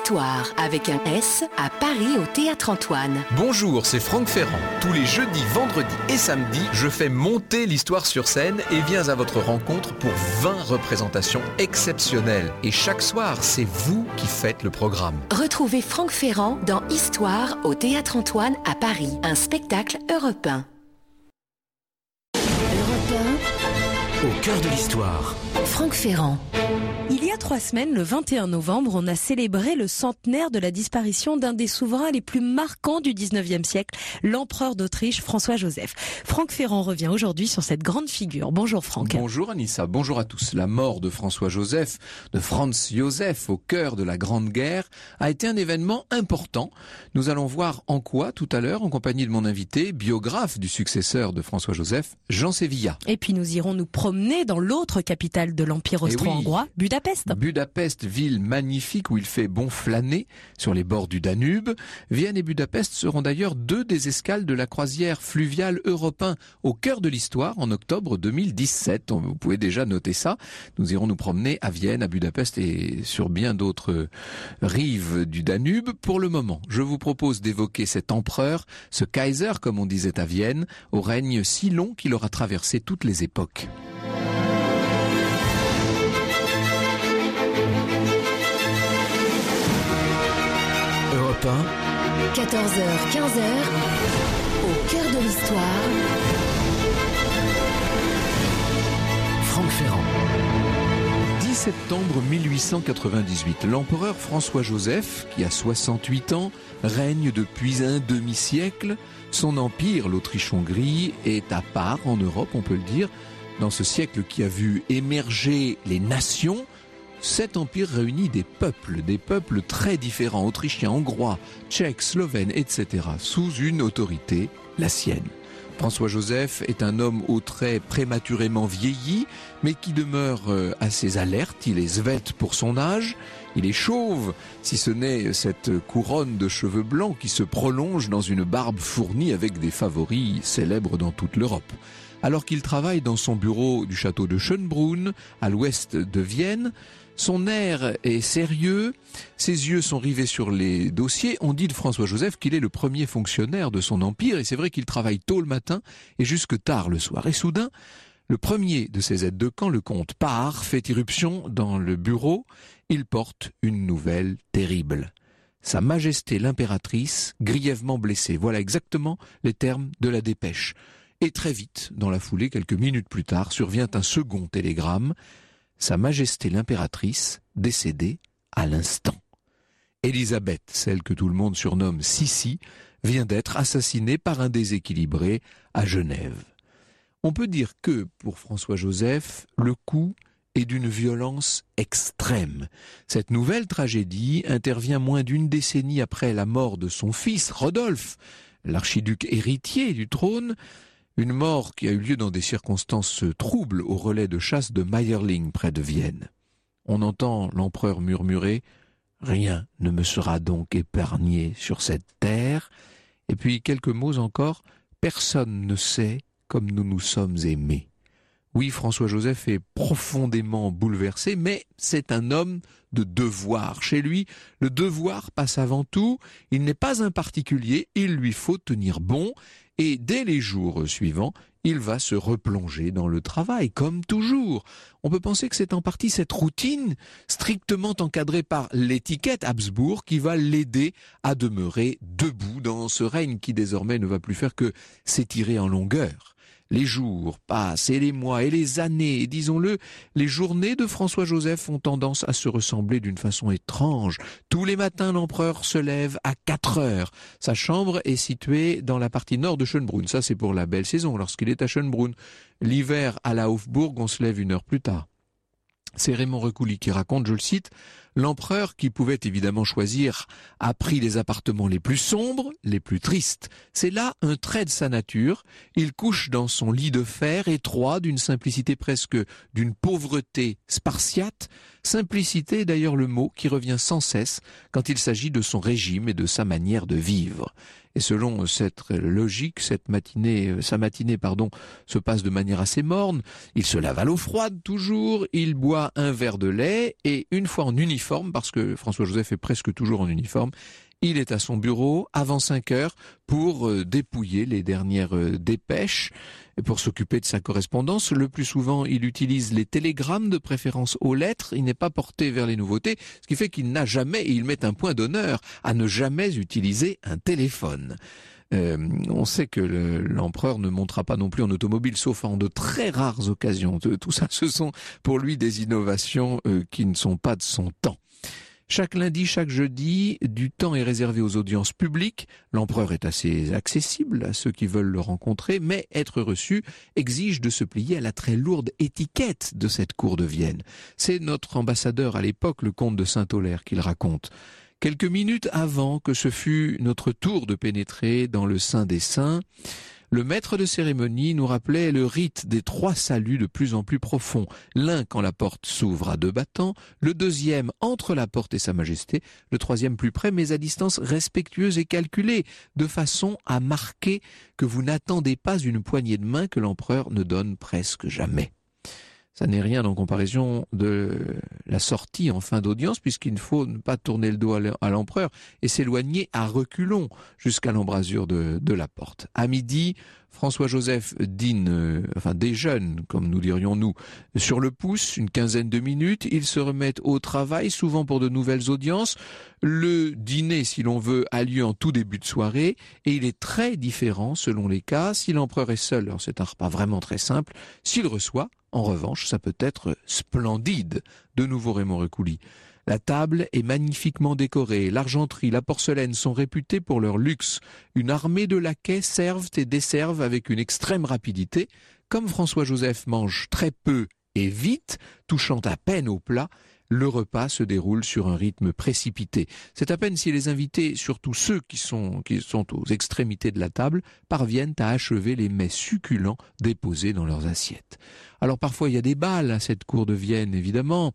Histoire, avec un S, à Paris au Théâtre Antoine. Bonjour, c'est Franck Ferrand. Tous les jeudis, vendredis et samedis, je fais monter l'histoire sur scène et viens à votre rencontre pour 20 représentations exceptionnelles. Et chaque soir, c'est vous qui faites le programme. Retrouvez Franck Ferrand dans Histoire au Théâtre Antoine à Paris, un spectacle européen. Au cœur de l'histoire. Franck Ferrand. Il y a 3 semaines, le 21 novembre, on a célébré le centenaire de la disparition d'un des souverains les plus marquants du 19e siècle, l'empereur d'Autriche, François-Joseph. Franck Ferrand revient aujourd'hui sur cette grande figure. Bonjour Franck. Bonjour Anissa, bonjour à tous. La mort de François-Joseph, de Franz Joseph, au cœur de la Grande Guerre, a été un événement important. Nous allons voir en quoi tout à l'heure, en compagnie de mon invité, biographe du successeur de François-Joseph, Jean Sévillat. Et puis nous irons nous promener dans l'autre capitale de l'Empire austro-hongrois, Budapest. Budapest, ville magnifique où il fait bon flâner sur les bords du Danube. Vienne et Budapest seront d'ailleurs 2 des escales de la croisière fluviale européen au cœur de l'histoire en octobre 2017. Vous pouvez déjà noter ça. Nous irons nous promener à Vienne, à Budapest et sur bien d'autres rives du Danube. Pour le moment, je vous propose d'évoquer cet empereur, ce Kaiser comme on disait à Vienne, au règne si long qu'il aura traversé toutes les époques. Europe 1, 14h, 15h, au cœur de l'histoire. Franck Ferrand. 10 septembre 1898, l'empereur François-Joseph, qui a 68 ans, règne depuis un demi-siècle. Son empire, l'Autriche-Hongrie, est à part en Europe, on peut le dire. Dans ce siècle qui a vu émerger les nations, cet empire réunit des peuples très différents, autrichiens, hongrois, tchèques, slovènes, etc., sous une autorité, la sienne. François-Joseph est un homme aux traits prématurément vieillis, mais qui demeure assez alerte. Il est svelte pour son âge, il est chauve, si ce n'est cette couronne de cheveux blancs qui se prolonge dans une barbe fournie avec des favoris célèbres dans toute l'Europe. Alors qu'il travaille dans son bureau du château de Schönbrunn, à l'ouest de Vienne, son air est sérieux, ses yeux sont rivés sur les dossiers. On dit de François-Joseph qu'il est le premier fonctionnaire de son empire, et c'est vrai qu'il travaille tôt le matin et jusque tard le soir. Et soudain, le premier de ses aides de camp, le comte Parr, fait irruption dans le bureau. Il porte une nouvelle terrible. Sa Majesté l'impératrice, grièvement blessée. Voilà exactement les termes de la dépêche. Et très vite, dans la foulée, quelques minutes plus tard, survient un second télégramme. Sa Majesté l'impératrice, décédée à l'instant. Élisabeth, celle que tout le monde surnomme Sissi, vient d'être assassinée par un déséquilibré à Genève. On peut dire que, pour François-Joseph, le coup est d'une violence extrême. Cette nouvelle tragédie intervient moins d'une décennie après la mort de son fils, Rodolphe, l'archiduc héritier du trône. Une mort qui a eu lieu dans des circonstances troubles au relais de chasse de Mayerling près de Vienne. On entend l'empereur murmurer « Rien ne me sera donc épargné sur cette terre ». Et puis quelques mots encore « Personne ne sait comme nous nous sommes aimés ». Oui, François-Joseph est profondément bouleversé, mais c'est un homme de devoir. Chez lui, le devoir passe avant tout. Il n'est pas un particulier, il lui faut tenir bon. Et dès les jours suivants, il va se replonger dans le travail, comme toujours. On peut penser que c'est en partie cette routine, strictement encadrée par l'étiquette Habsbourg, qui va l'aider à demeurer debout dans ce règne qui désormais ne va plus faire que s'étirer en longueur. Les jours passent et les mois et les années, et disons-le, les journées de François-Joseph ont tendance à se ressembler d'une façon étrange. Tous les matins, l'empereur se lève à 4 heures. Sa chambre est située dans la partie nord de Schönbrunn. Ça, c'est pour la belle saison, lorsqu'il est à Schönbrunn. L'hiver, à la Hofburg, on se lève 1 heure plus tard. C'est Raymond Recouli qui raconte, je le cite, « L'empereur, qui pouvait évidemment choisir, a pris les appartements les plus sombres, les plus tristes. C'est là un trait de sa nature. Il couche dans son lit de fer étroit, d'une simplicité presque d'une pauvreté spartiate. Simplicité est d'ailleurs le mot qui revient sans cesse quand il s'agit de son régime et de sa manière de vivre. » Et selon cette logique, sa matinée se passe de manière assez morne. Il se lave à l'eau froide toujours, il boit un verre de lait et une fois en uniforme, uniforme, parce que François-Joseph est presque toujours en uniforme. Il est à son bureau avant 5 heures pour dépouiller les dernières dépêches et pour s'occuper de sa correspondance. Le plus souvent, il utilise les télégrammes, de préférence aux lettres. Il n'est pas porté vers les nouveautés, ce qui fait qu'il n'a jamais, et il met un point d'honneur à ne jamais utiliser un téléphone. On sait que l'empereur ne montera pas non plus en automobile, sauf en de très rares occasions. Tout ça, ce sont pour lui des innovations qui ne sont pas de son temps. Chaque lundi, chaque jeudi, du temps est réservé aux audiences publiques. L'empereur est assez accessible à ceux qui veulent le rencontrer, mais être reçu exige de se plier à la très lourde étiquette de cette cour de Vienne. C'est notre ambassadeur à l'époque, le comte de Saint-Aulaire, qui le raconte. Quelques minutes avant que ce fût notre tour de pénétrer dans le Saint des Saints, le maître de cérémonie nous rappelait le rite des 3 saluts de plus en plus profonds. L'un quand la porte s'ouvre à 2 battants, le deuxième entre la porte et sa majesté, le troisième plus près mais à distance respectueuse et calculée, de façon à marquer que vous n'attendez pas une poignée de main que l'empereur ne donne presque jamais. Ça n'est rien en comparaison de la sortie en fin d'audience, puisqu'il ne faut ne pas tourner le dos à l'empereur et s'éloigner à reculons jusqu'à l'embrasure de la porte. À midi, François-Joseph déjeune, comme nous dirions nous, sur le pouce, une quinzaine de minutes. Il se remet au travail, souvent pour de nouvelles audiences. Le dîner, si l'on veut, a lieu en tout début de soirée, et il est très différent selon les cas. Si l'empereur est seul, alors c'est un repas vraiment très simple. S'il reçoit, en revanche, ça peut être splendide. De nouveau Raymond Recouli. La table est magnifiquement décorée. L'argenterie, la porcelaine sont réputées pour leur luxe. Une armée de laquais servent et desservent avec une extrême rapidité. Comme François-Joseph mange très peu et vite, touchant à peine au plat, le repas se déroule sur un rythme précipité. C'est à peine si les invités, surtout ceux qui sont aux extrémités de la table, parviennent à achever les mets succulents déposés dans leurs assiettes. Alors parfois il y a des bals à cette cour de Vienne, évidemment.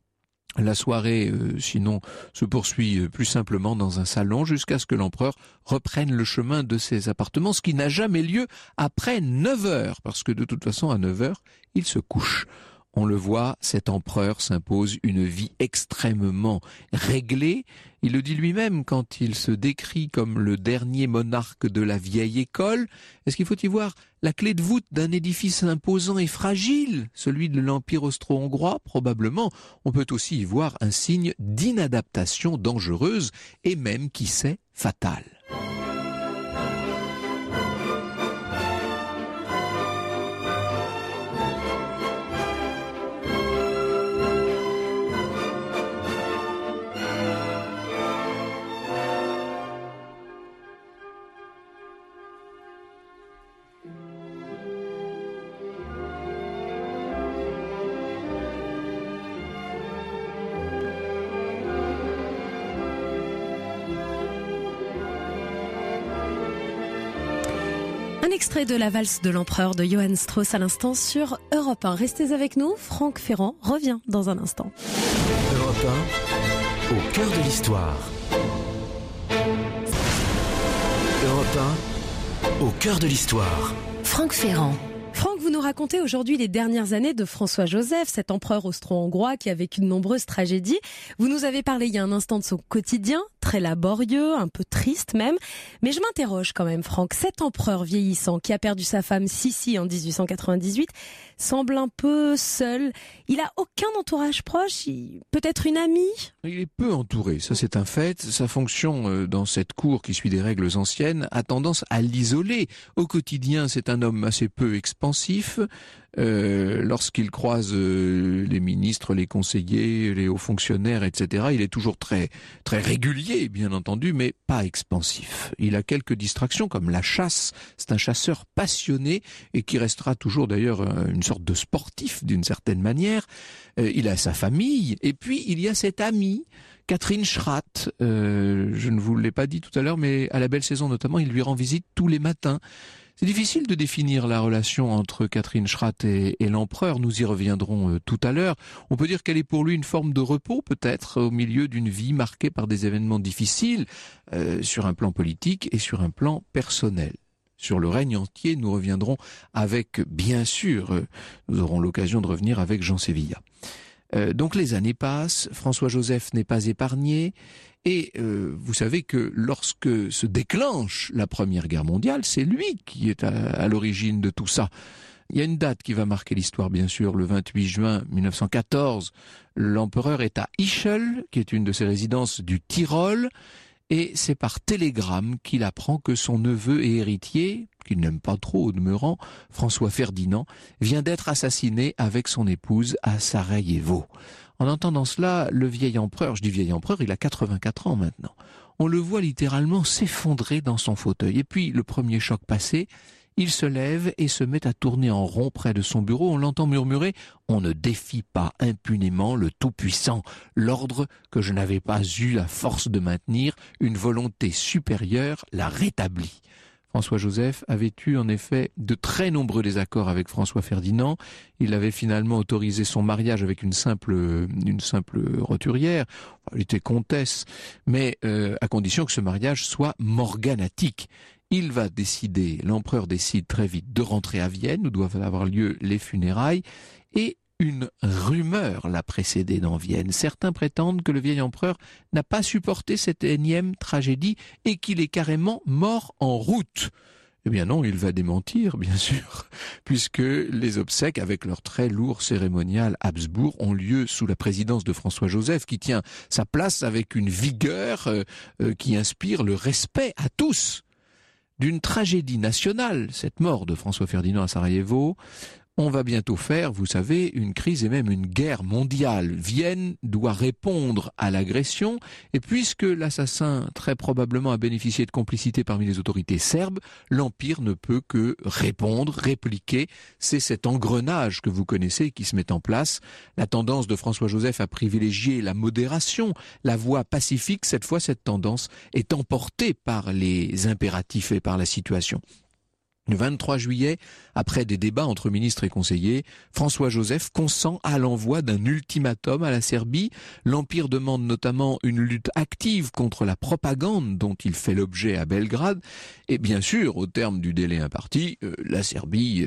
La soirée, sinon, se poursuit plus simplement dans un salon jusqu'à ce que l'empereur reprenne le chemin de ses appartements, ce qui n'a jamais lieu après 9 heures, parce que de toute façon, à 9 heures, il se couche. On le voit, cet empereur s'impose une vie extrêmement réglée. Il le dit lui-même quand il se décrit comme le dernier monarque de la vieille école. Est-ce qu'il faut y voir la clé de voûte d'un édifice imposant et fragile, celui de l'Empire austro-hongrois? Probablement. On peut aussi y voir un signe d'inadaptation dangereuse et même, qui sait, fatale. Un extrait de la valse de l'empereur de Johann Strauss à l'instant sur Europe 1. Restez avec nous, Franck Ferrand revient dans un instant. Europe 1, au cœur de l'histoire. Europe 1, au cœur de l'histoire. Franck Ferrand. Franck, vous nous racontez aujourd'hui les dernières années de François-Joseph, cet empereur austro-hongrois qui a vécu de nombreuses tragédies. Vous nous avez parlé il y a un instant de son quotidien, très laborieux, un peu triste même. Mais je m'interroge quand même, Franck, cet empereur vieillissant qui a perdu sa femme Sissi en 1898 semble un peu seul. Il a aucun entourage proche, peut-être une amie? Il est peu entouré, ça c'est un fait. Sa fonction dans cette cour qui suit des règles anciennes a tendance à l'isoler. Au quotidien, c'est un homme assez peu expansif. Lorsqu'il croise les ministres, les conseillers, les hauts fonctionnaires, etc., il est toujours très, très régulier, bien entendu, mais pas expansif. Il a quelques distractions, comme la chasse. C'est un chasseur passionné et qui restera toujours d'ailleurs une sorte de sportif d'une certaine manière. Il a sa famille et puis il y a cet ami, Catherine Schratt. Je ne vous l'ai pas dit tout à l'heure, mais à la Belle Saison notamment, il lui rend visite tous les matins. C'est difficile de définir la relation entre Catherine Schratt et l'empereur, nous y reviendrons tout à l'heure. On peut dire qu'elle est pour lui une forme de repos peut-être au milieu d'une vie marquée par des événements difficiles sur un plan politique et sur un plan personnel. Sur le règne entier, nous reviendrons avec, bien sûr, nous aurons l'occasion de revenir avec Jean Sévilla. Donc les années passent, François-Joseph n'est pas épargné, et vous savez que lorsque se déclenche la Première Guerre mondiale, c'est lui qui est à l'origine de tout ça. Il y a une date qui va marquer l'histoire, bien sûr, le 28 juin 1914. L'empereur est à Ischl, qui est une de ses résidences du Tyrol, et c'est par télégramme qu'il apprend que son neveu et héritier, qu'il n'aime pas trop au demeurant, François Ferdinand, vient d'être assassiné avec son épouse à Sarajevo. En entendant cela, le vieil empereur, je dis vieil empereur, il a 84 ans maintenant, on le voit littéralement s'effondrer dans son fauteuil. Et puis, le premier choc passé, il se lève et se met à tourner en rond près de son bureau. On l'entend murmurer « On ne défie pas impunément le Tout-Puissant. L'ordre que je n'avais pas eu la force de maintenir, une volonté supérieure l'a rétabli. » François-Joseph avait eu en effet de très nombreux désaccords avec François Ferdinand. Il avait finalement autorisé son mariage avec une simple roturière. Elle était comtesse, mais à condition que ce mariage soit morganatique. Il va décider, l'empereur décide très vite de rentrer à Vienne, où doivent avoir lieu les funérailles, et une rumeur l'a précédé dans Vienne. Certains prétendent que le vieil empereur n'a pas supporté cette énième tragédie et qu'il est carrément mort en route. Eh bien non, il va démentir, bien sûr, puisque les obsèques, avec leur très lourd cérémonial Habsbourg, ont lieu sous la présidence de François-Joseph, qui tient sa place avec une vigueur qui inspire le respect à tous. D'une tragédie nationale, cette mort de François Ferdinand à Sarajevo, on va bientôt faire, vous savez, une crise et même une guerre mondiale. Vienne doit répondre à l'agression, et puisque l'assassin très probablement a bénéficié de complicité parmi les autorités serbes, l'Empire ne peut que répondre, répliquer. C'est cet engrenage que vous connaissez qui se met en place. La tendance de François-Joseph à privilégier la modération, la voie pacifique, cette fois cette tendance est emportée par les impératifs et par la situation. Le 23 juillet, après des débats entre ministres et conseillers, François-Joseph consent à l'envoi d'un ultimatum à la Serbie. L'Empire demande notamment une lutte active contre la propagande dont il fait l'objet à Belgrade. Et bien sûr, au terme du délai imparti, la Serbie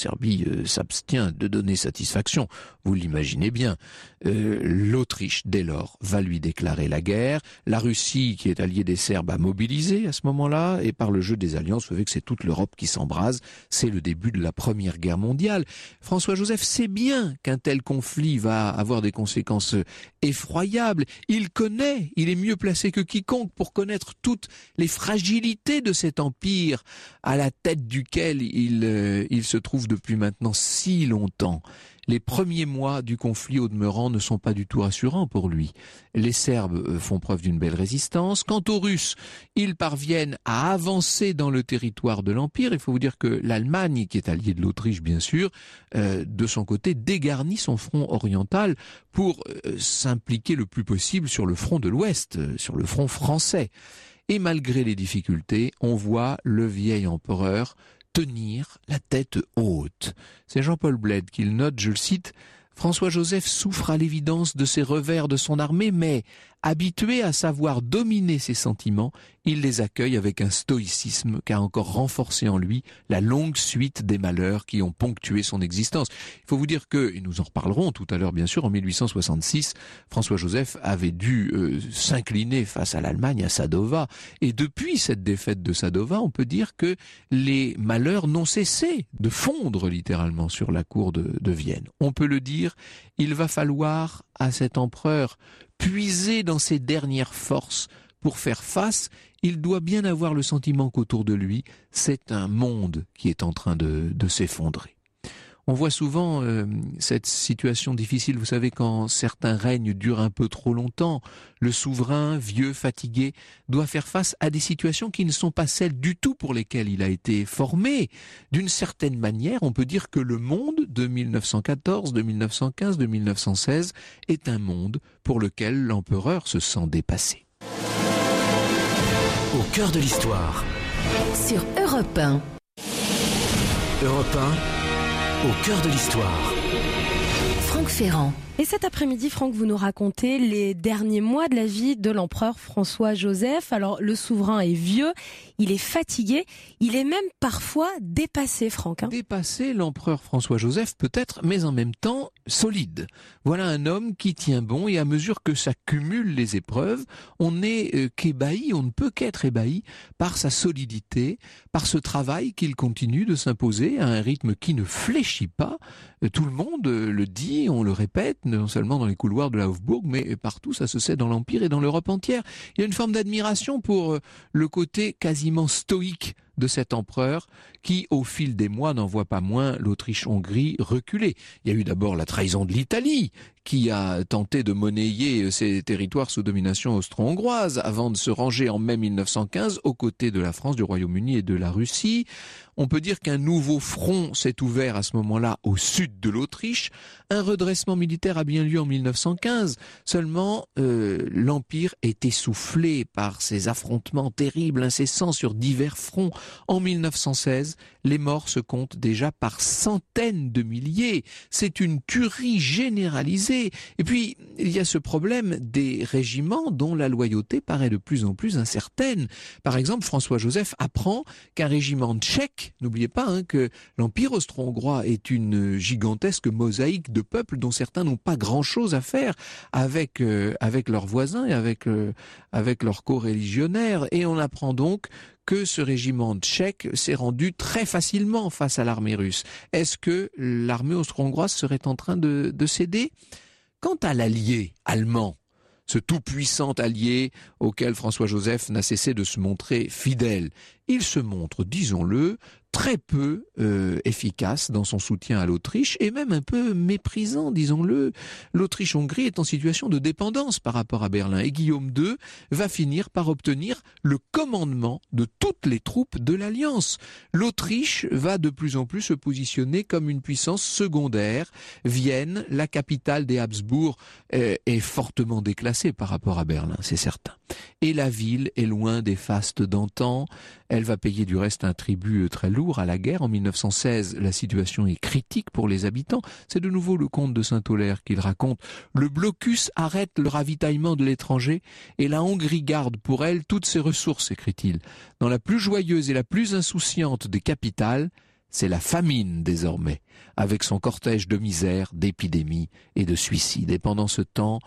s'abstient de donner satisfaction. Vous l'imaginez bien. L'Autriche, dès lors, va lui déclarer la guerre. La Russie, qui est alliée des Serbes, a mobilisé à ce moment-là. Et par le jeu des alliances, vous savez que c'est toute l'Europe qui s'embrase. C'est le début de la Première Guerre mondiale. François-Joseph sait bien qu'un tel conflit va avoir des conséquences effroyables. Il est mieux placé que quiconque pour connaître toutes les fragilités de cet empire à la tête duquel il se trouve depuis maintenant si longtemps. Les premiers mois du conflit au demeurant ne sont pas du tout rassurants pour lui. Les Serbes font preuve d'une belle résistance. Quant aux Russes, ils parviennent à avancer dans le territoire de l'Empire. Il faut vous dire que l'Allemagne, qui est alliée de l'Autriche bien sûr, de son côté dégarnit son front oriental pour s'impliquer le plus possible sur le front de l'Ouest, sur le front français. Et malgré les difficultés, on voit le vieil empereur tenir la tête haute. C'est Jean-Paul Bled qui le note, je le cite, « François-Joseph souffre à l'évidence de ces revers de son armée, mais habitué à savoir dominer ses sentiments, il les accueille avec un stoïcisme qu'a encore renforcé en lui la longue suite des malheurs qui ont ponctué son existence. » Il faut vous dire que, et nous en reparlerons tout à l'heure bien sûr, en 1866, François-Joseph avait dû s'incliner face à l'Allemagne à Sadova. Et depuis cette défaite de Sadova, on peut dire que les malheurs n'ont cessé de fondre littéralement sur la cour de Vienne. On peut le dire, il va falloir à cet empereur puiser dans ses dernières forces pour faire face. Il doit bien avoir le sentiment qu'autour de lui, c'est un monde qui est en train de s'effondrer. On voit souvent cette situation difficile, vous savez, quand certains règnes durent un peu trop longtemps. Le souverain, vieux, fatigué, doit faire face à des situations qui ne sont pas celles du tout pour lesquelles il a été formé. D'une certaine manière, on peut dire que le monde de 1914, de 1915, de 1916 est un monde pour lequel l'empereur se sent dépassé. Au cœur de l'histoire. Sur Europe 1. Europe 1. Au cœur de l'histoire. Franck Ferrand. Et cet après-midi, Franck, vous nous racontez les derniers mois de la vie de l'empereur François-Joseph. Alors, le souverain est vieux, il est fatigué, il est même parfois dépassé, Franck. Dépassé, l'empereur François-Joseph peut-être, mais en même temps solide. Voilà un homme qui tient bon, et à mesure que s'accumulent les épreuves, on n'est qu'ébahi, on ne peut qu'être ébahi par sa solidité, par ce travail qu'il continue de s'imposer à un rythme qui ne fléchit pas. Tout le monde le dit, on le répète, non seulement dans les couloirs de la Hofburg, mais partout, ça se sait dans l'Empire et dans l'Europe entière. Il y a une forme d'admiration pour le côté quasiment stoïque de cet empereur qui, au fil des mois, n'en voit pas moins l'Autriche-Hongrie reculer. Il y a eu d'abord la trahison de l'Italie, qui a tenté de monnayer ses territoires sous domination austro-hongroise, avant de se ranger en mai 1915 aux côtés de la France, du Royaume-Uni et de la Russie. On peut dire qu'un nouveau front s'est ouvert à ce moment-là au sud de l'Autriche. Un redressement militaire a bien lieu en 1915. Seulement, l'Empire est essoufflé par ces affrontements terribles, incessants sur divers fronts. En 1916, les morts se comptent déjà par centaines de milliers. C'est une tuerie généralisée. Et puis, il y a ce problème des régiments dont la loyauté paraît de plus en plus incertaine. Par exemple, François-Joseph apprend qu'un régiment tchèque, n'oubliez pas que l'Empire austro-hongrois est une gigantesque mosaïque de peuples dont certains n'ont pas grand-chose à faire avec leurs voisins et avec leurs co-religionnaires. Et on apprend donc que ce régiment tchèque s'est rendu très facilement face à l'armée russe. Est-ce que l'armée austro-hongroise serait en train de céder ? Quant à l'allié allemand, ce tout-puissant allié auquel François-Joseph n'a cessé de se montrer fidèle, il se montre, disons-le, très peu efficace dans son soutien à l'Autriche et même un peu méprisant, disons-le. L'Autriche-Hongrie est en situation de dépendance par rapport à Berlin et Guillaume II va finir par obtenir le commandement de toutes les troupes de l'Alliance. L'Autriche va de plus en plus se positionner comme une puissance secondaire. Vienne, la capitale des Habsbourg, est fortement déclassée par rapport à Berlin, c'est certain. Et la ville est loin des fastes d'antan. Elle va payer du reste un tribut très lourd à la guerre. En 1916, la situation est critique pour les habitants. C'est de nouveau le comte de Saint-Aulaire qui le raconte. Le blocus arrête le ravitaillement de l'étranger et la Hongrie garde pour elle toutes ses ressources, écrit-il. Dans la plus joyeuse et la plus insouciante des capitales, c'est la famine désormais, avec son cortège de misère, d'épidémies et de suicides. Et pendant ce temps,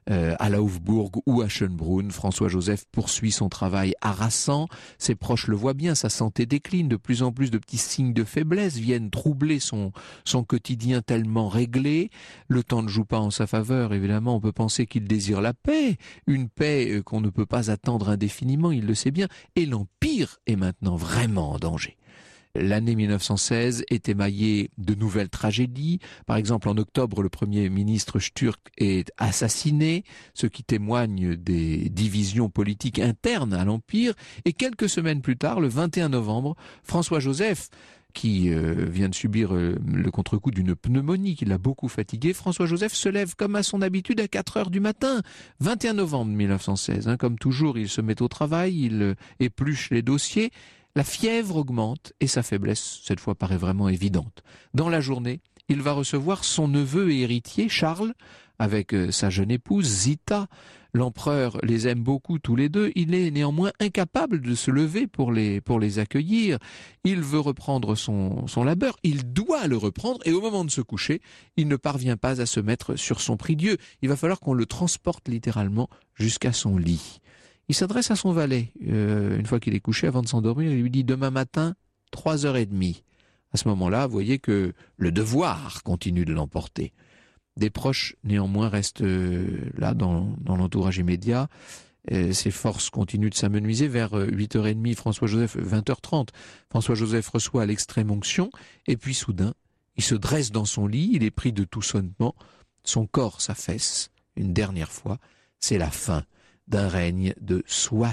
à la Hofburg ou à Schönbrunn, François-Joseph poursuit son travail harassant. Ses proches le voient bien, sa santé décline. De plus en plus de petits signes de faiblesse viennent troubler son quotidien tellement réglé. Le temps ne joue pas en sa faveur, évidemment. On peut penser qu'il désire la paix, une paix qu'on ne peut pas attendre indéfiniment, il le sait bien. Et l'Empire est maintenant vraiment en danger. L'année 1916 est émaillée de nouvelles tragédies. Par exemple, en octobre, le Premier ministre Sturck est assassiné, ce qui témoigne des divisions politiques internes à l'Empire. Et quelques semaines plus tard, le 21 novembre, François-Joseph, qui vient de subir le contre-coup d'une pneumonie qui l'a beaucoup fatigué, François-Joseph se lève comme à son habitude à 4 heures du matin, 21 novembre 1916. Comme toujours, il se met au travail, il épluche les dossiers. La fièvre augmente et sa faiblesse, cette fois, paraît vraiment évidente. Dans la journée, il va recevoir son neveu et héritier, Charles, avec sa jeune épouse, Zita. L'empereur les aime beaucoup tous les deux. Il est néanmoins incapable de se lever pour les accueillir. Il veut reprendre son labeur. Il doit le reprendre et au moment de se coucher, il ne parvient pas à se mettre sur son prie-dieu. Il va falloir qu'on le transporte littéralement jusqu'à son lit. Il s'adresse à son valet, une fois qu'il est couché, avant de s'endormir, il lui dit « Demain matin, 3h30 ». À ce moment-là, vous voyez que le devoir continue de l'emporter. Des proches, néanmoins, restent là dans l'entourage immédiat. Ses forces continuent de s'amenuiser. Vers 8h30, François-Joseph, 20h30, François-Joseph reçoit l'extrême onction. Et puis soudain, il se dresse dans son lit, il est pris de tout sonnement. Son corps s'affaisse une dernière fois. C'est la fin d'un règne de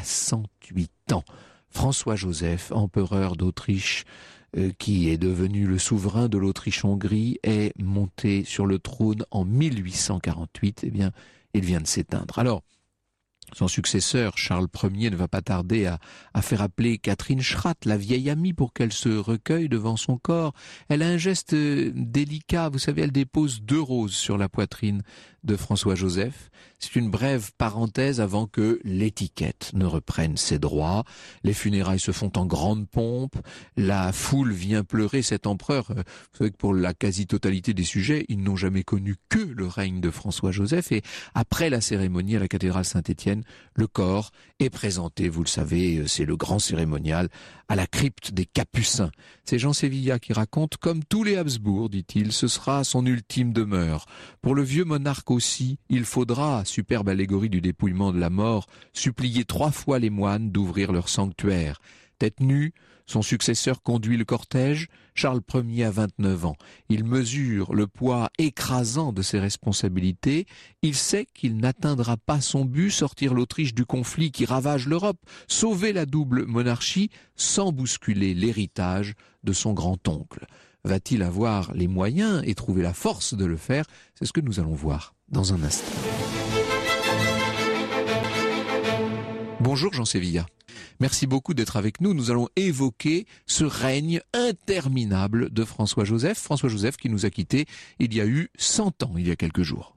68 ans. François-Joseph, empereur d'Autriche, qui est devenu le souverain de l'Autriche-Hongrie, est monté sur le trône en 1848. Eh bien, il vient de s'éteindre. Alors, Son successeur, Charles Ier, ne va pas tarder à faire appeler Catherine Schratt, la vieille amie, pour qu'elle se recueille devant son corps. Elle a un geste délicat, vous savez, elle dépose 2 roses sur la poitrine de François-Joseph. C'est une brève parenthèse avant que l'étiquette ne reprenne ses droits. Les funérailles se font en grande pompe, la foule vient pleurer cet empereur. Vous savez que pour la quasi-totalité des sujets, ils n'ont jamais connu que le règne de François-Joseph. Et après la cérémonie à la cathédrale Saint-Étienne, le corps est présenté, vous le savez, c'est le grand cérémonial, à la crypte des Capucins. C'est Jean Sévillat qui raconte, comme tous les Habsbourg, dit-il, ce sera son ultime demeure. Pour le vieux monarque aussi, il faudra, superbe allégorie du dépouillement de la mort, supplier 3 fois les moines d'ouvrir leur sanctuaire. Tête nue, son successeur conduit le cortège, Charles Ier a 29 ans. Il mesure le poids écrasant de ses responsabilités. Il sait qu'il n'atteindra pas son but, sortir l'Autriche du conflit qui ravage l'Europe, sauver la double monarchie sans bousculer l'héritage de son grand-oncle. Va-t-il avoir les moyens et trouver la force de le faire? C'est ce que nous allons voir dans un instant. Bonjour Jean Sévillat. Merci beaucoup d'être avec nous. Nous allons évoquer ce règne interminable de François-Joseph. François-Joseph qui nous a quittés il y a eu 100 ans, il y a quelques jours.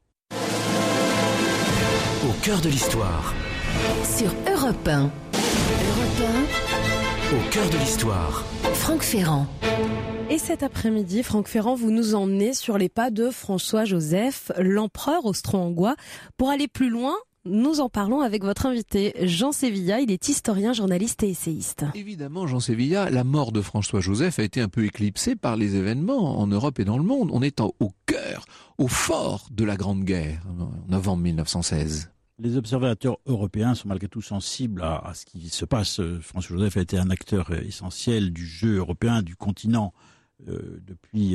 Au cœur de l'histoire. Sur Europe 1. Europe Au cœur de l'histoire. 1, Franck Ferrand. Et cet après-midi, Franck Ferrand, vous nous emmenez sur les pas de François-Joseph, l'empereur austro-hongrois. Pour aller plus loin, nous en parlons avec votre invité, Jean Sévillat. Il est historien, journaliste et essayiste. Évidemment, Jean Sévillat, la mort de François-Joseph a été un peu éclipsée par les événements en Europe et dans le monde. On est au cœur, au fort de la Grande Guerre, en novembre 1916. Les observateurs européens sont malgré tout sensibles à ce qui se passe. François-Joseph a été un acteur essentiel du jeu européen, du continent, depuis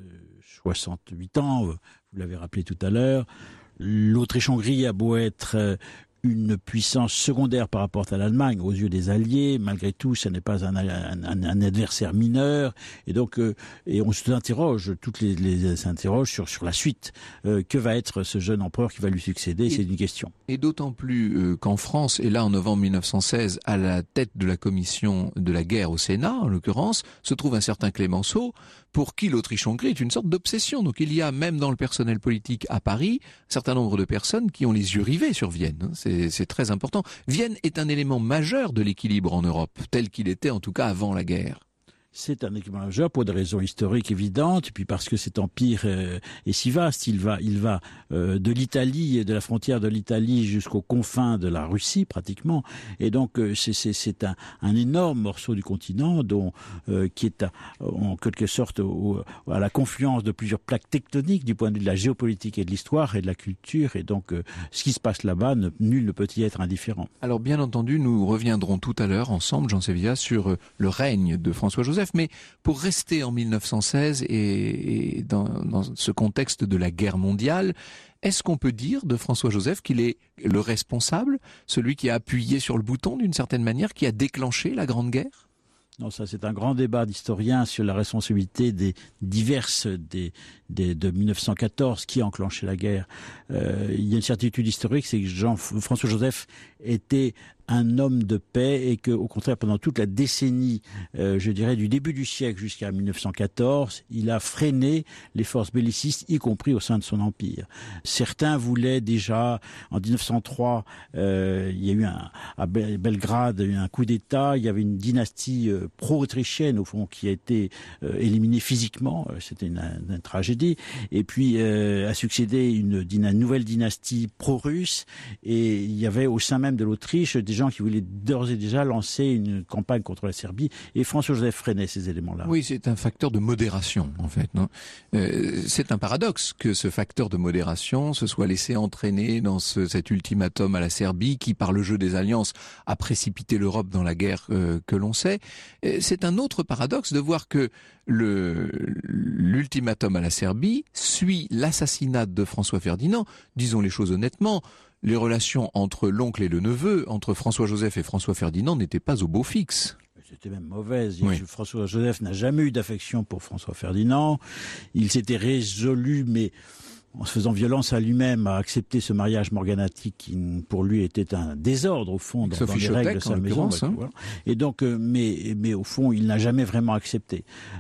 68 ans, vous l'avez rappelé tout à l'heure. L'Autriche-Hongrie a beau être une puissance secondaire par rapport à l'Allemagne aux yeux des Alliés, malgré tout, ce n'est pas un adversaire mineur, et donc et on s'interroge, toutes les s'interrogent sur la suite. Que va être ce jeune empereur qui va lui succéder? C'est une question. Et d'autant plus qu'en France, et là en novembre 1916, à la tête de la commission de la guerre au Sénat, en l'occurrence, se trouve un certain Clémenceau, pour qui l'Autriche-Hongrie est une sorte d'obsession. Donc il y a même dans le personnel politique à Paris un certain nombre de personnes qui ont les yeux rivés sur Vienne. C'est très important. Vienne est un élément majeur de l'équilibre en Europe, tel qu'il était en tout cas avant la guerre. C'est un équilibre majeur pour des raisons historiques évidentes, et puis parce que cet empire est si vaste. Il va de l'Italie, de la frontière de l'Italie jusqu'aux confins de la Russie pratiquement, et donc c'est un énorme morceau du continent qui est en quelque sorte à la confluence de plusieurs plaques tectoniques du point de vue de la géopolitique et de l'histoire et de la culture, et donc ce qui se passe là-bas, nul ne peut y être indifférent. Alors bien entendu, nous reviendrons tout à l'heure ensemble, Jean Sévillat, sur le règne de François-Joseph. Mais pour rester en 1916 et dans ce contexte de la guerre mondiale, est-ce qu'on peut dire de François-Joseph qu'il est le responsable, celui qui a appuyé sur le bouton d'une certaine manière, qui a déclenché la Grande Guerre ? Non, ça c'est un grand débat d'historiens sur la responsabilité des diverses de 1914 qui a enclenché la guerre. Il y a une certitude historique, c'est que François-Joseph était un homme de paix et que, au contraire, pendant toute la décennie, je dirais du début du siècle jusqu'à 1914, il a freiné les forces bellicistes, y compris au sein de son empire. Certains voulaient déjà, en 1903, il y a eu à Belgrade, il y a eu un coup d'État, il y avait une dynastie pro-autrichienne, au fond, qui a été éliminée physiquement, c'était une tragédie, et puis a succédé une nouvelle dynastie pro-russe, et il y avait au sein même de l'Autriche des gens qui voulaient d'ores et déjà lancer une campagne contre la Serbie, et François-Joseph freinait ces éléments-là. Oui, c'est un facteur de modération, en fait. Non, c'est un paradoxe que ce facteur de modération se soit laissé entraîner dans cet ultimatum à la Serbie qui, par le jeu des alliances, a précipité l'Europe dans la guerre que l'on sait. C'est un autre paradoxe de voir que l'ultimatum à la Serbie suit l'assassinat de François Ferdinand. Disons les choses honnêtement, les relations entre l'oncle et le neveu, entre François-Joseph et François Ferdinand, n'étaient pas au beau fixe. C'était même mauvaise. Oui. François-Joseph n'a jamais eu d'affection pour François Ferdinand. Il s'était résolu, mais en se faisant violence à lui-même, a accepté ce mariage morganatique qui, pour lui, était un désordre, au fond, dans les règles de sa maison. Voilà. Et donc, mais au fond, il n'a jamais vraiment accepté.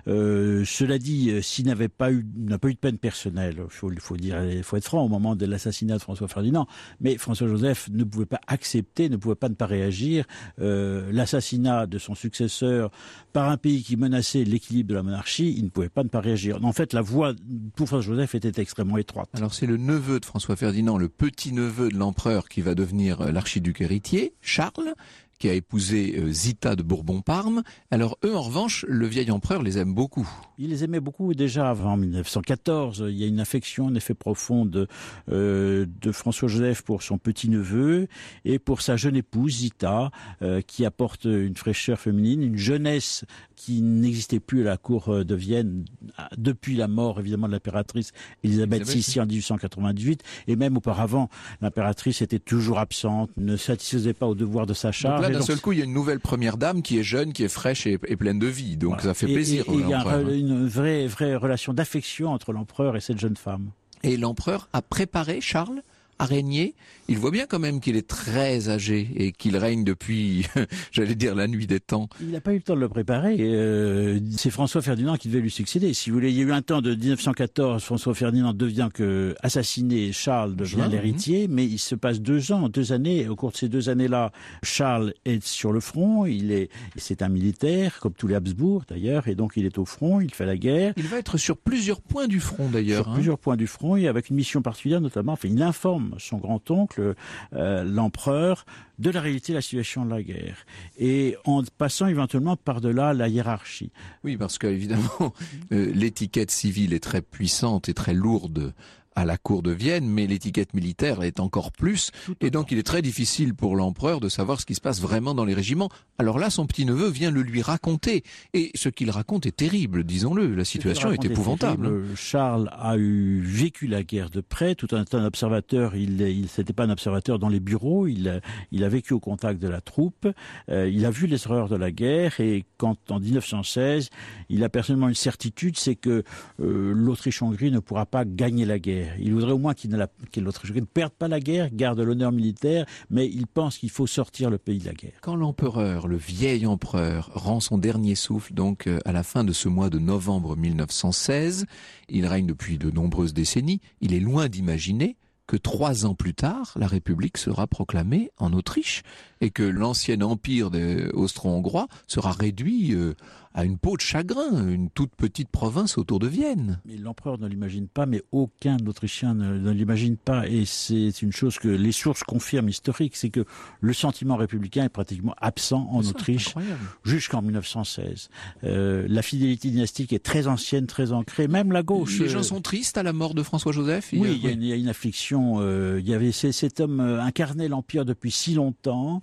Cela dit, s'il n'a pas eu de peine personnelle, il faut être franc, au moment de l'assassinat de François Ferdinand, mais François-Joseph ne pouvait pas accepter, ne pouvait pas ne pas réagir. L'assassinat de son successeur par un pays qui menaçait l'équilibre de la monarchie, il ne pouvait pas ne pas réagir. En fait, la voie pour François-Joseph était extrêmement étroite. Alors c'est le neveu de François Ferdinand, le petit-neveu de l'empereur qui va devenir l'archiduc héritier, Charles, qui a épousé Zita de Bourbon-Parme. Alors eux, en revanche, le vieil empereur les aime beaucoup. Il les aimait beaucoup déjà avant 1914. Il y a une affection, un effet profond de François-Joseph pour son petit-neveu et pour sa jeune épouse Zita, qui apporte une fraîcheur féminine, une jeunesse qui n'existait plus à la cour de Vienne depuis la mort, évidemment, de l'impératrice Élisabeth VI en 1898. Et même auparavant, l'impératrice était toujours absente, ne satisfaisait pas aux devoirs de sa charge. Donc là, d'un seul coup, il y a une nouvelle première dame qui est jeune, qui est fraîche et pleine de vie. Donc voilà. Ça fait plaisir. Et il y a une vraie relation d'affection entre l'empereur et cette jeune femme. Et l'empereur a préparé Charles à régner. Il voit bien quand même qu'il est très âgé et qu'il règne depuis, j'allais dire, la nuit des temps. Il n'a pas eu le temps de le préparer. C'est François Ferdinand qui devait lui succéder. Si vous voulez, il y a eu un temps de 1914, François Ferdinand devient assassiné, Charles devient l'héritier, mais il se passe 2 années. Au cours de ces 2 années-là, Charles est sur le front. C'est un militaire, comme tous les Habsbourg d'ailleurs, et donc il est au front, il fait la guerre. Il va être sur plusieurs points du front d'ailleurs. Sur plusieurs points du front, et avec une mission particulière notamment. Enfin, il informe son grand-oncle, l'empereur, de la réalité de la situation de la guerre. Et en passant éventuellement par-delà la hiérarchie. Oui, parce qu'évidemment, l'étiquette civile est très puissante et très lourde à la cour de Vienne, mais l'étiquette militaire est encore plus. Et donc il est très difficile pour l'empereur de savoir ce qui se passe vraiment dans les régiments. Alors là, son petit-neveu vient le lui raconter. Et ce qu'il raconte est terrible, disons-le. La situation est épouvantable. Charles a vécu la guerre de près, tout un observateur. Il n'était pas un observateur dans les bureaux. Il a vécu au contact de la troupe. Il a vu les horreurs de la guerre. Et quand, en 1916, il a personnellement une certitude, c'est que l'Autriche-Hongrie ne pourra pas gagner la guerre. Il voudrait au moins que l'Autriche-Hongrie ne perde pas la guerre, garde l'honneur militaire, mais il pense qu'il faut sortir le pays de la guerre. Quand l'empereur, le vieil empereur, rend son dernier souffle, donc à la fin de ce mois de novembre 1916, il règne depuis de nombreuses décennies, il est loin d'imaginer que 3 ans plus tard, la République sera proclamée en Autriche et que l'ancien empire austro-hongrois sera réduit à une peau de chagrin, une toute petite province autour de Vienne. Mais l'empereur ne l'imagine pas, mais aucun Autrichien ne l'imagine pas. Et c'est une chose que les sources confirment historiques, c'est que le sentiment républicain est pratiquement absent en Autriche jusqu'en 1916. La fidélité dynastique est très ancienne, très ancrée, même la gauche. Les gens sont tristes à la mort de François-Joseph. Oui, il y a une affliction. Il y avait cet homme incarnait l'empire depuis si longtemps,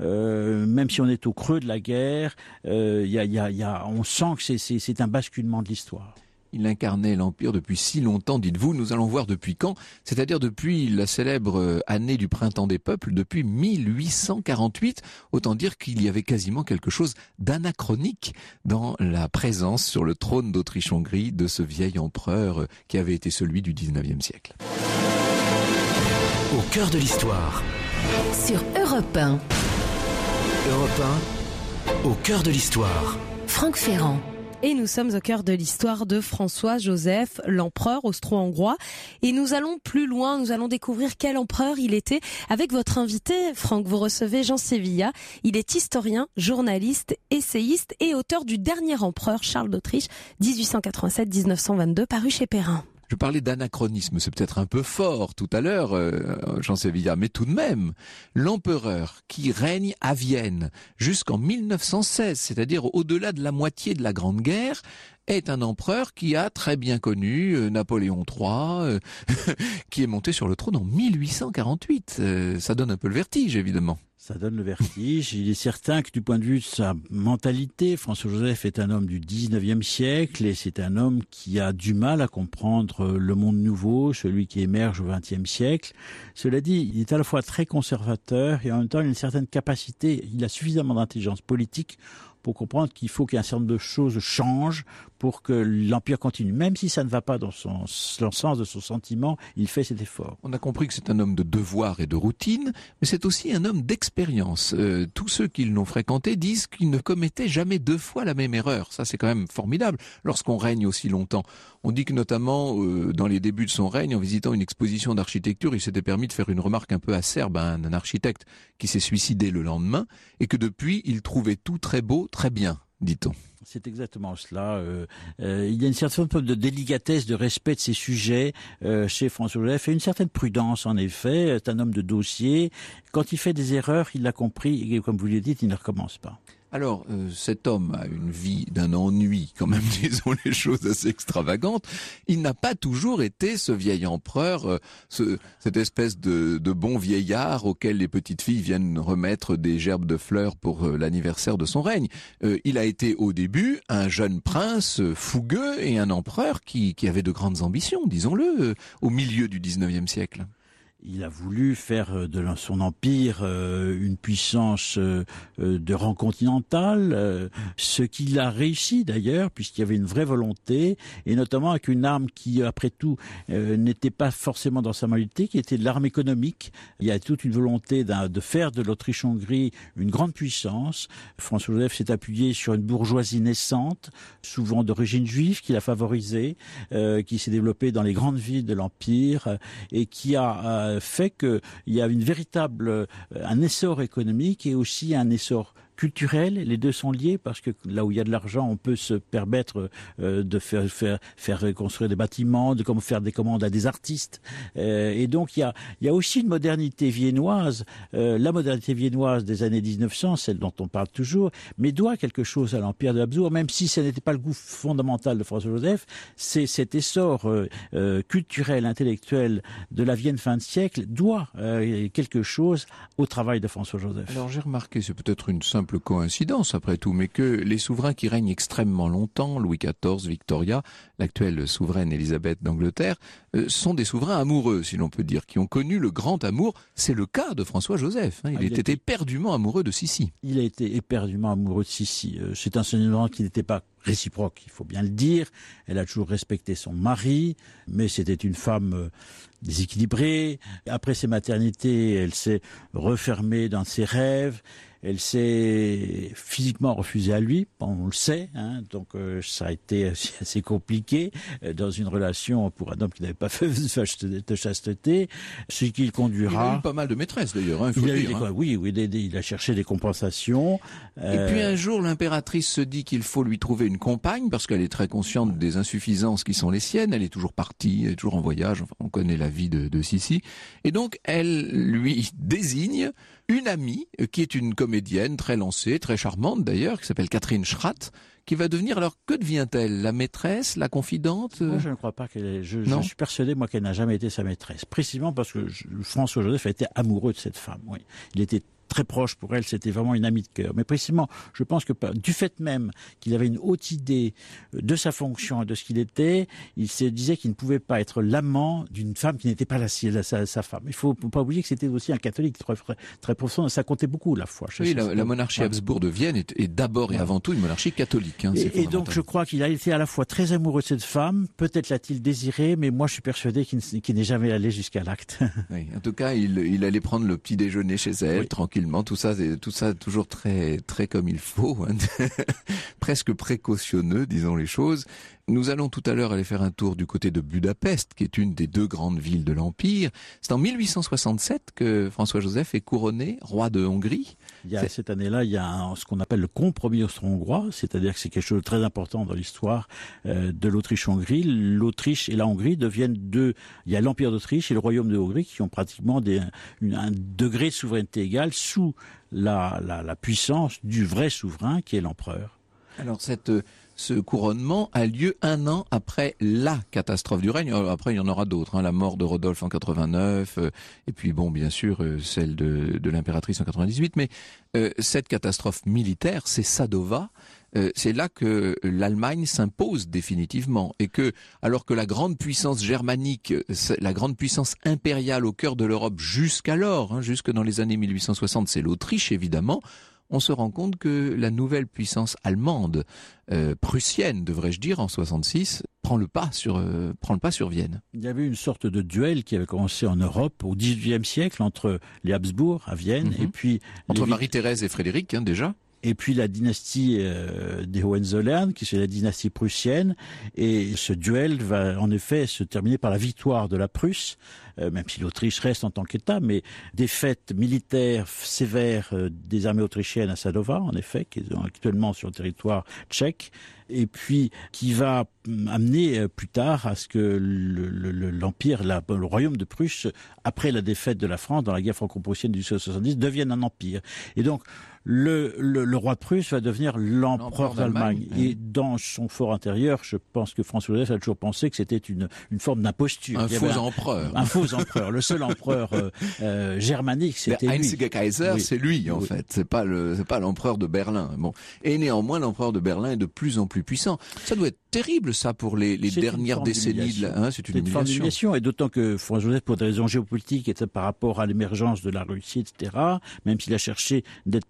même si on est au creux de la guerre. On sent que c'est un basculement de l'histoire. Il incarnait l'Empire depuis si longtemps, dites-vous. Nous allons voir depuis quand, c'est-à-dire depuis la célèbre année du Printemps des Peuples, depuis 1848. Autant dire qu'il y avait quasiment quelque chose d'anachronique dans la présence sur le trône d'Autriche-Hongrie de ce vieil empereur qui avait été celui du 19e siècle. Au cœur de l'histoire. Sur Europe 1. Europe 1, au cœur de l'histoire. Franck Ferrand. Et nous sommes au cœur de l'histoire de François-Joseph, l'empereur austro-hongrois. Et nous allons plus loin, nous allons découvrir quel empereur il était. Avec votre invité, Franck, vous recevez Jean Sévilla. Il est historien, journaliste, essayiste et auteur du dernier empereur, Charles d'Autriche, 1887-1922, paru chez Perrin. Je parlais d'anachronisme, c'est peut-être un peu fort tout à l'heure, Jean Sévilla, mais tout de même, l'empereur qui règne à Vienne jusqu'en 1916, c'est-à-dire au-delà de la moitié de la Grande Guerre, est un empereur qui a très bien connu Napoléon III, qui est monté sur le trône en 1848. Ça donne un peu le vertige, évidemment. Ça donne le vertige. Il est certain que du point de vue de sa mentalité, François-Joseph est un homme du 19e siècle et c'est un homme qui a du mal à comprendre le monde nouveau, celui qui émerge au 20e siècle. Cela dit, il est à la fois très conservateur et en même temps il a une certaine capacité, il a suffisamment d'intelligence politique pour comprendre qu'il faut qu'un certain nombre de choses changent pour que l'Empire continue. Même si ça ne va pas dans le sens de son sentiment, il fait cet effort. On a compris que c'est un homme de devoir et de routine, mais c'est aussi un homme d'expérience. Tous ceux qui l'ont fréquenté disent qu'il ne commettait jamais 2 fois la même erreur. Ça, c'est quand même formidable lorsqu'on règne aussi longtemps. On dit que notamment, dans les débuts de son règne, en visitant une exposition d'architecture, il s'était permis de faire une remarque un peu acerbe à un architecte qui s'est suicidé le lendemain, et que depuis, il trouvait tout très beau, très bien, dit-on. C'est exactement cela. Il y a une certaine forme de délicatesse, de respect de ses sujets chez François Joseph, et une certaine prudence, en effet. C'est un homme de dossier. Quand il fait des erreurs, il l'a compris, et comme vous l'avez dit, il ne recommence pas. Alors, cet homme a une vie d'un ennui, quand même, disons les choses assez extravagantes. Il n'a pas toujours été ce vieil empereur, cette espèce de bon vieillard auquel les petites filles viennent remettre des gerbes de fleurs pour l'anniversaire de son règne. Il a été au début un jeune prince fougueux et un empereur qui avait de grandes ambitions, disons-le, au milieu du 19e siècle. Il a voulu faire de son empire une puissance de rang continental, ce qu'il a réussi d'ailleurs, puisqu'il y avait une vraie volonté, et notamment avec une arme qui, après tout, n'était pas forcément dans sa majorité, qui était de l'arme économique. Il y a toute une volonté de faire de l'Autriche-Hongrie une grande puissance. François Joseph s'est appuyé sur une bourgeoisie naissante, souvent d'origine juive, qu'il a favorisée, qui s'est développée dans les grandes villes de l'Empire, et qui a fait qu'il y a un essor économique et aussi un essor culturel. Les deux sont liés parce que là où il y a de l'argent, on peut se permettre de faire construire des bâtiments, de faire des commandes à des artistes. Et donc il y a aussi une modernité viennoise, la modernité viennoise des années 1900, celle dont on parle toujours, mais doit quelque chose à l'Empire de Habsbourg, même si ce n'était pas le goût fondamental de François Joseph. C'est cet essor culturel, intellectuel de la Vienne fin de siècle doit quelque chose au travail de François Joseph. Alors j'ai remarqué, c'est peut-être une simple coïncidence après tout, mais que les souverains qui règnent extrêmement longtemps, Louis XIV, Victoria, l'actuelle souveraine Élisabeth d'Angleterre, sont des souverains amoureux, si l'on peut dire, qui ont connu le grand amour. C'est le cas de François Joseph. Il était éperdument amoureux de Sissi. Il a été éperdument amoureux de Sissi. C'est un sentiment qui n'était pas réciproque, il faut bien le dire. Elle a toujours respecté son mari, mais c'était une femme déséquilibrée. Après ses maternités, elle s'est refermée dans ses rêves. Elle s'est physiquement refusée à lui, on le sait, donc ça a été assez compliqué dans une relation pour un homme qui n'avait pas fait de chasteté, ce qui conduira... Il a eu pas mal de maîtresses d'ailleurs, il faut le dire. Oui, il a cherché des compensations. Et puis un jour, l'impératrice se dit qu'il faut lui trouver une compagne, parce qu'elle est très consciente des insuffisances qui sont les siennes, elle est toujours partie, elle est toujours en voyage, enfin, on connaît la vie de Sissi, et donc elle lui désigne une amie qui est une comédienne très lancée, très charmante d'ailleurs, qui s'appelle Catherine Schratt, qui va devenir, alors que devient-elle? La maîtresse, la confidente? Moi, je ne crois pas qu'elle est... Je suis persuadé, moi, qu'elle n'a jamais été sa maîtresse. Précisément parce que François Joseph a été amoureux de cette femme, oui. Il était très proche pour elle, c'était vraiment une amie de cœur. Mais précisément, je pense que du fait même qu'il avait une haute idée de sa fonction et de ce qu'il était, il se disait qu'il ne pouvait pas être l'amant d'une femme qui n'était pas sa femme. Il ne faut pas oublier que c'était aussi un catholique très profond, ça comptait beaucoup la foi. Oui, la monarchie Habsbourg de Vienne est d'abord et avant tout une monarchie catholique. Et donc je crois qu'il a été à la fois très amoureux de cette femme, peut-être l'a-t-il désiré, mais moi je suis persuadé qu'il n'est jamais allé jusqu'à l'acte. Oui, en tout cas, il allait prendre le petit déjeuner chez elle, tranquillement. Tout ça toujours très comme il faut, presque précautionneux, disons les choses. Nous allons tout à l'heure aller faire un tour du côté de Budapest, qui est une des 2 grandes villes de l'Empire. C'est en 1867 que François Joseph est couronné roi de Hongrie. Cette année-là, il y a ce qu'on appelle le compromis austro-hongrois, c'est-à-dire que c'est quelque chose de très important dans l'histoire de l'Autriche-Hongrie. L'Autriche et la Hongrie deviennent deux. Il y a l'Empire d'Autriche et le Royaume de Hongrie qui ont pratiquement un degré de souveraineté égal sous la puissance du vrai souverain qui est l'empereur. Alors ce couronnement a lieu 1 an après la catastrophe du règne. Après, il y en aura d'autres, la mort de Rodolphe en 89, et puis bon, bien sûr, celle de l'impératrice en 98. Mais cette catastrophe militaire, c'est Sadova. C'est là que l'Allemagne s'impose définitivement, et que, alors que la grande puissance germanique, la grande puissance impériale au cœur de l'Europe jusqu'alors, jusque dans les années 1860, c'est l'Autriche évidemment. on se rend compte que la nouvelle puissance allemande, prussienne, devrais-je dire, en 66, prend le pas sur Vienne. Il y avait une sorte de duel qui avait commencé en Europe au XVIIIe siècle entre les Habsbourg à Vienne et puis entre Marie-Thérèse et Frédéric, déjà. Et puis la dynastie des Hohenzollern, qui c'est la dynastie prussienne. Et ce duel va en effet se terminer par la victoire de la Prusse, même si l'Autriche reste en tant qu'État, mais défaite militaire sévère des armées autrichiennes à Sadova, en effet, qui est actuellement sur le territoire tchèque, et puis qui va amener plus tard à ce que l'empire, le royaume de Prusse, après la défaite de la France dans la guerre franco-prussienne du 1870, devienne un empire. Et donc, le roi de Prusse va devenir l'empereur d'Allemagne. Et dans son fort intérieur, je pense que François Joseph a toujours pensé que c'était une forme d'imposture. Un faux empereur. Un faux empereur. Le seul empereur germanique, c'était lui. Einziger Kaiser, oui. C'est lui, en fait. C'est pas l'empereur de Berlin. Bon. Et néanmoins, l'empereur de Berlin est de plus en plus puissant. Ça doit être terrible, ça, pour les dernières décennies. C'est une humiliation. Et d'autant que François Joseph, pour des raisons géopolitiques, et par rapport à l'émergence de la Russie, etc., même s'il a cherché d'être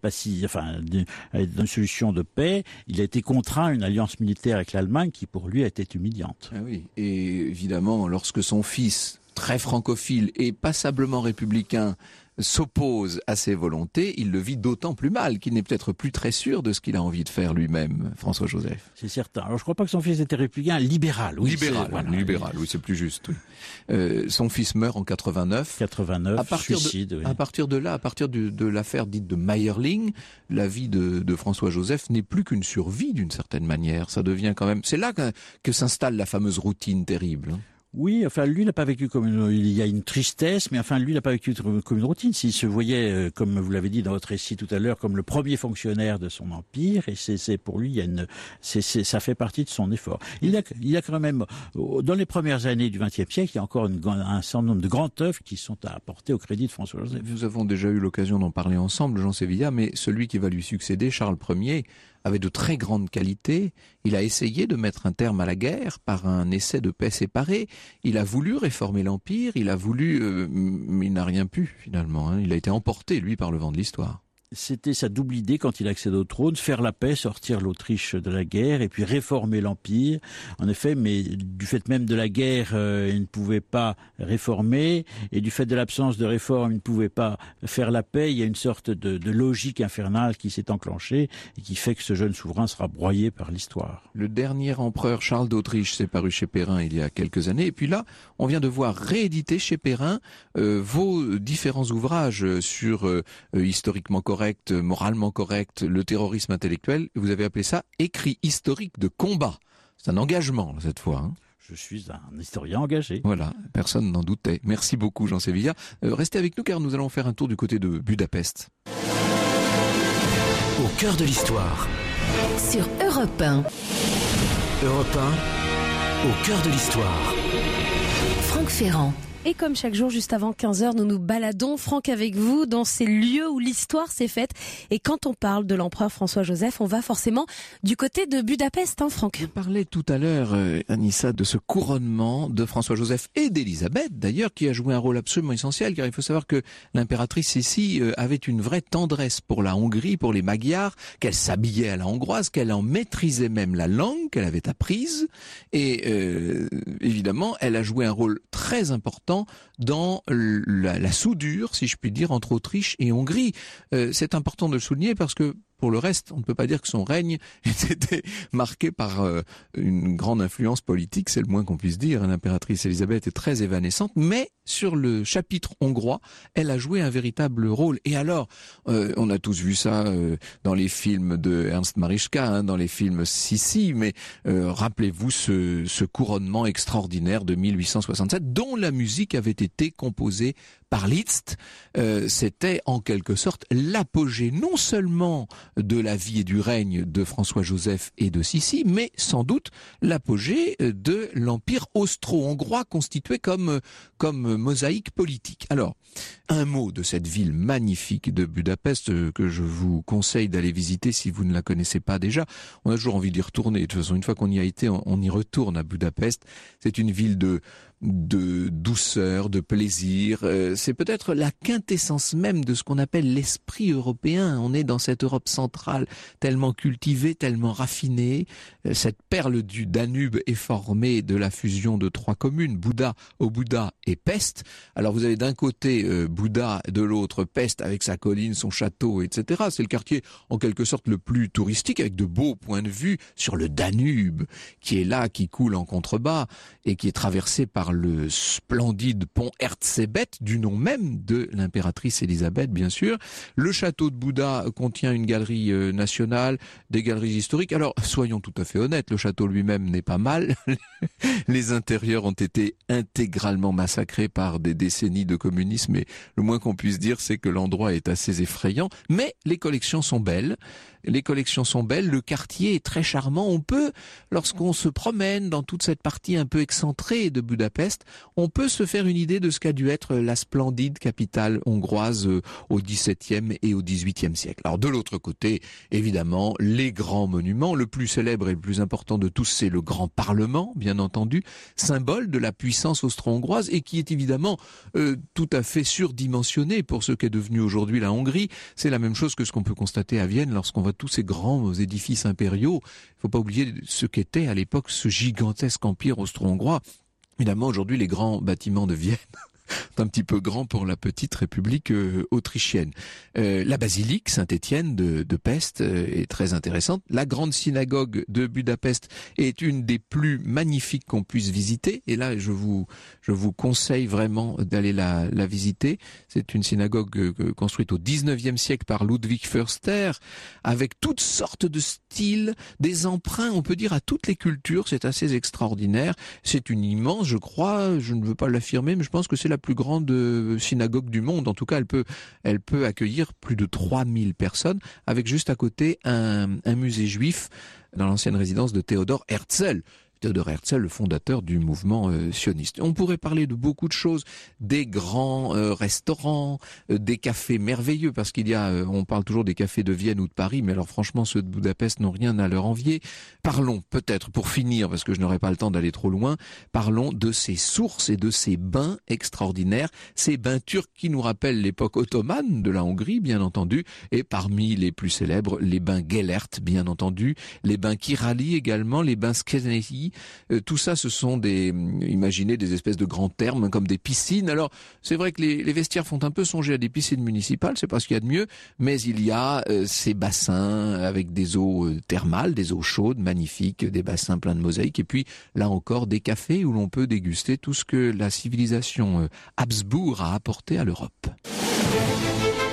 une solution de paix, il a été contraint à une alliance militaire avec l'Allemagne qui, pour lui, a été humiliante. Ah oui. Et évidemment, lorsque son fils, très francophile et passablement républicain, s'oppose à ses volontés, il le vit d'autant plus mal qu'il n'est peut-être plus très sûr de ce qu'il a envie de faire lui-même, François Joseph. C'est certain. Alors je crois pas que son fils était républicain, libéral. Oui, libéral, oui, c'est plus juste. Oui. Son fils meurt en 89. Suicide. À partir de là, à partir de l'affaire dite de Mayerling, la vie de François Joseph n'est plus qu'une survie d'une certaine manière. Ça devient quand même. C'est là que s'installe la fameuse routine terrible. Oui, enfin, lui, il n'a pas vécu il y a une tristesse, mais enfin, lui, il n'a pas vécu comme une routine. S'il se voyait, comme vous l'avez dit dans votre récit tout à l'heure, comme le premier fonctionnaire de son empire, et c'est pour lui, ça fait partie de son effort. Il y a quand même, dans les premières années du XXe siècle, il y a encore un certain nombre de grandes œuvres qui sont à apporter au crédit de François Joseph. Nous avons déjà eu l'occasion d'en parler ensemble, Jean Sévilla, mais celui qui va lui succéder, Charles Ier, avait de très grandes qualités. Il a essayé de mettre un terme à la guerre par un essai de paix séparée. Il a voulu réformer l'Empire, mais il n'a rien pu finalement. Il a été emporté, lui, par le vent de l'histoire. C'était sa double idée quand il accède au trône, faire la paix, sortir l'Autriche de la guerre et puis réformer l'Empire. En effet, mais du fait même de la guerre, il ne pouvait pas réformer, et du fait de l'absence de réforme, il ne pouvait pas faire la paix. Il y a une sorte de logique infernale qui s'est enclenchée et qui fait que ce jeune souverain sera broyé par l'histoire. Le dernier empereur Charles d'Autriche s'est paru chez Perrin il y a quelques années, et puis là, on vient de voir rééditer chez Perrin vos différents ouvrages sur historiquement correct, moralement correct, le terrorisme intellectuel. Vous avez appelé ça écrit historique de combat. C'est un engagement cette fois. Je suis un historien engagé. Voilà, personne n'en doutait. Merci beaucoup Jean Sévilla. Restez avec nous car nous allons faire un tour du côté de Budapest. Au cœur de l'histoire. Sur Europe 1. Europe 1, au cœur de l'histoire. Franck Ferrand. Et comme chaque jour, juste avant 15h, nous nous baladons, Franck, avec vous, dans ces lieux où l'histoire s'est faite. Et quand on parle de l'empereur François Joseph, on va forcément du côté de Budapest, Franck. On parlait tout à l'heure, Anissa, de ce couronnement de François Joseph et d'Élisabeth, d'ailleurs, qui a joué un rôle absolument essentiel, car il faut savoir que l'impératrice ici avait une vraie tendresse pour la Hongrie, pour les Magyars, qu'elle s'habillait à la hongroise, qu'elle en maîtrisait même la langue, qu'elle avait apprise. Et évidemment, elle a joué un rôle très important dans la soudure, si je puis dire, entre Autriche et Hongrie. C'est important de le souligner parce que pour le reste, on ne peut pas dire que son règne était marqué par une grande influence politique, c'est le moins qu'on puisse dire. L'impératrice Élisabeth est très évanescente, mais sur le chapitre hongrois, elle a joué un véritable rôle. Et alors, on a tous vu ça dans les films de Ernst Marischka, dans les films Sissi, mais rappelez-vous ce couronnement extraordinaire de 1867, dont la musique avait été composée par Liszt. C'était en quelque sorte l'apogée non seulement de la vie et du règne de François-Joseph et de Sissi, mais sans doute l'apogée de l'empire austro-hongrois constitué comme mosaïque politique. Alors, un mot de cette ville magnifique de Budapest que je vous conseille d'aller visiter si vous ne la connaissez pas déjà. On a toujours envie d'y retourner. De toute façon, une fois qu'on y a été, on y retourne à Budapest. C'est une ville de de douceur, de plaisir. C'est peut-être la quintessence même de ce qu'on appelle l'esprit européen. On est dans cette Europe centrale tellement cultivée, tellement raffinée. Cette perle du Danube est formée de la fusion de 3 communes, Buda, Óbuda et Pest. Alors vous avez d'un côté Buda, de l'autre Pest avec sa colline, son château, etc. C'est le quartier en quelque sorte le plus touristique, avec de beaux points de vue sur le Danube qui est là, qui coule en contrebas et qui est traversé par le splendide pont Erzsébet, du nom même de l'impératrice Élisabeth, bien sûr. Le château de Buda contient une galerie nationale, des galeries historiques. Alors, soyons tout à fait honnêtes, le château lui-même n'est pas mal. Les intérieurs ont été intégralement massacrés par des décennies de communisme et le moins qu'on puisse dire, c'est que l'endroit est assez effrayant. Mais les collections sont belles. Le quartier est très charmant. On peut, lorsqu'on se promène dans toute cette partie un peu excentrée de Budapest, on peut se faire une idée de ce qu'a dû être la splendide capitale hongroise au XVIIe et au XVIIIe siècle. Alors de l'autre côté, évidemment, les grands monuments. Le plus célèbre et le plus important de tous, c'est le Grand Parlement, bien entendu, symbole de la puissance austro-hongroise et qui est évidemment tout à fait surdimensionné pour ce qu'est devenu aujourd'hui la Hongrie. C'est la même chose que ce qu'on peut constater à Vienne lorsqu'on voit tous ces grands édifices impériaux. Il ne faut pas oublier ce qu'était à l'époque ce gigantesque empire austro-hongrois. Évidemment, aujourd'hui, les grands bâtiments de Vienne c'est un petit peu grand pour la petite république autrichienne. La basilique Saint-Étienne de Pest est très intéressante. La grande synagogue de Budapest est une des plus magnifiques qu'on puisse visiter. Et là, je vous conseille vraiment d'aller la visiter. C'est une synagogue construite au 19e siècle par Ludwig Förster, avec toutes sortes de styles, des emprunts, on peut dire, à toutes les cultures. C'est assez extraordinaire. C'est une immense, je crois, je ne veux pas l'affirmer, mais je pense que c'est la plus grande synagogue du monde. En tout cas, elle peut accueillir plus de 3000 personnes, avec juste à côté un musée juif dans l'ancienne résidence de Théodore Herzl. Théodore Herzl, le fondateur du mouvement sioniste. On pourrait parler de beaucoup de choses, des grands restaurants, des cafés merveilleux, parce qu'il y a, on parle toujours des cafés de Vienne ou de Paris, mais alors franchement ceux de Budapest n'ont rien à leur envier. Parlons peut-être, pour finir, parce que je n'aurai pas le temps d'aller trop loin, parlons de ces sources et de ces bains extraordinaires, ces bains turcs qui nous rappellent l'époque ottomane de la Hongrie, bien entendu, et parmi les plus célèbres, les bains Gellert, bien entendu, les bains Kirali également, les bains Székely. Tout ça, ce sont imaginez des espèces de grands thermes comme des piscines. Alors, c'est vrai que les vestiaires font un peu songer à des piscines municipales, c'est pas ce qu'il y a de mieux, mais il y a ces bassins avec des eaux thermales, des eaux chaudes, magnifiques, des bassins pleins de mosaïques, et puis là encore des cafés où l'on peut déguster tout ce que la civilisation Habsbourg a apporté à l'Europe.